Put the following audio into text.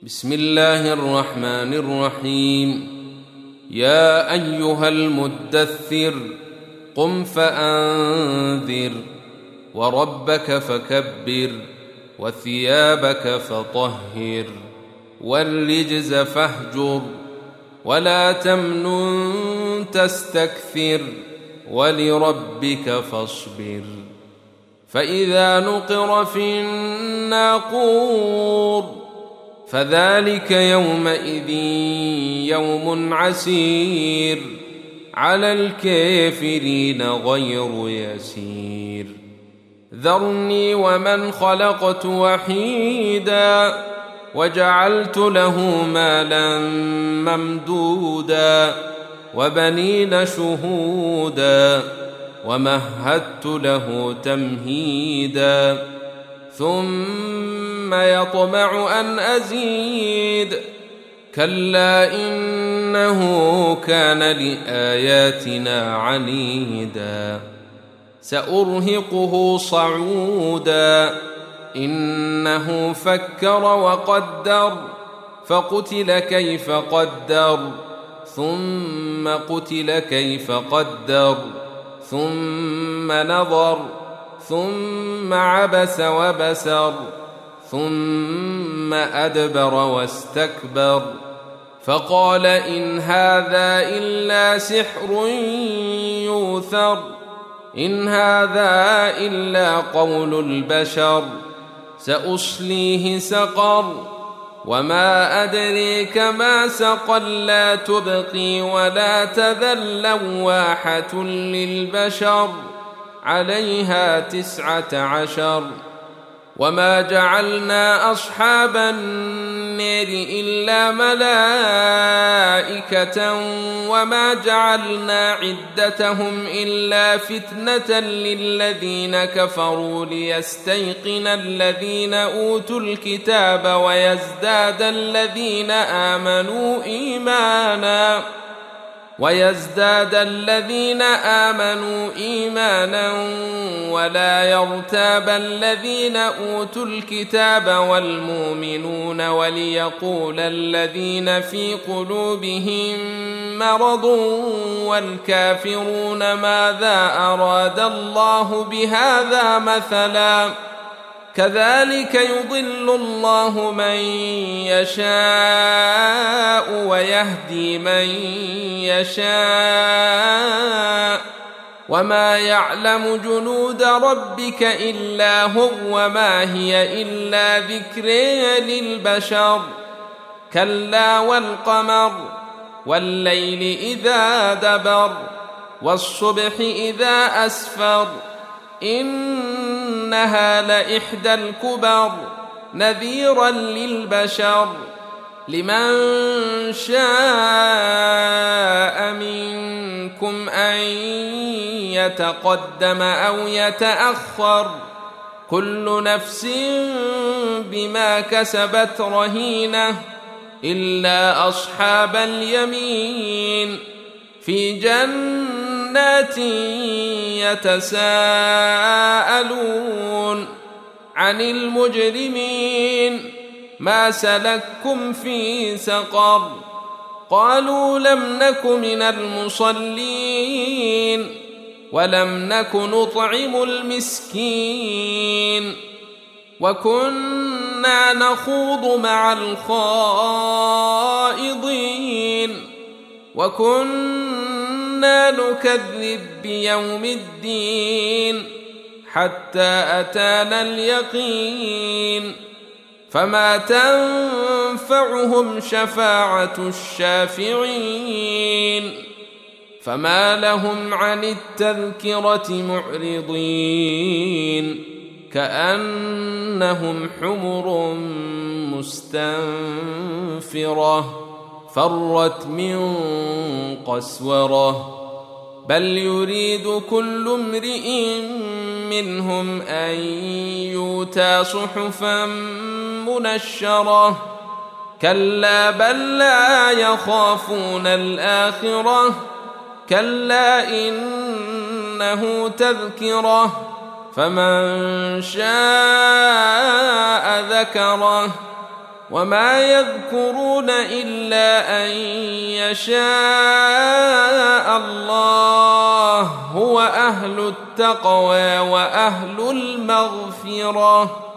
بسم الله الرحمن الرحيم. يا أيها المدثر قم فأنذر وربك فكبر وثيابك فطهر والرجز فاهجر ولا تمنن تستكثر ولربك فاصبر. فإذا نقر في الناقور فذلك يومئذ يوم عسير على الكافرين غير يسير. ذرني ومن خلقت وحيدا وجعلت له مالا ممدودا وبنين شهودا ومهدت له تمهيدا ثم يطمع أن أزيد. كلا إنه كان لآياتنا عنيدا سأرهقه صعودا. إنه فكر وقدر فقتل كيف قدر ثم قتل كيف قدر ثم نظر ثم عبس وبسر ثم أدبر واستكبر فقال إن هذا إلا سحر يؤثر إن هذا إلا قول البشر سأصليه سقر وما أدريك ما سقر لا تبقي ولا تذر لواحة للبشر عليها 19. وما جعلنا أصحاب النار إلا ملائكة وما جعلنا عدتهم إلا فتنة للذين كفروا ليستيقن الذين أوتوا الكتاب ويزداد الذين آمنوا إيمانا ولا يرتاب الذين أوتوا الكتاب والمؤمنون وليقول الذين في قلوبهم مرض والكافرون ماذا أراد الله بهذا مثلا كذلك يضل الله من يشاء ويهدي من يشاء وما يعلم جنود ربك إلا هو وما هي إلا ذكر للبشر. كلا والقمر والليل إذا دبر والصبح إذا أسفر إنها لإحدى الكبر نذيرا للبشر. لمن شاء منكم أن يتقدم أو يتأخر كل نفس بما كسبت رهينة إلا أصحاب اليمين في جنات يتساءلون عن المجرمين ما سلككم في سقر قالوا لم نك من المصلين ولم نك نطعم المسكين وكنا نخوض مع الخائضين وكنا نكذب بيوم الدين حتى أتانا اليقين فما تنفعهم شفاعة الشافعين فما لهم عن التذكرة معرضين كأنهم حمر مستنفرة فرت من قسورة بل يريد كل امرئ منهم أن يؤتى صحفا منشرة كلا بل لا يخافون الآخرة كلا إنه تذكرة فمن شاء ذكره وما يذكرون إلا أن يشاء الله هو أهل التقوى وأهل المغفرة.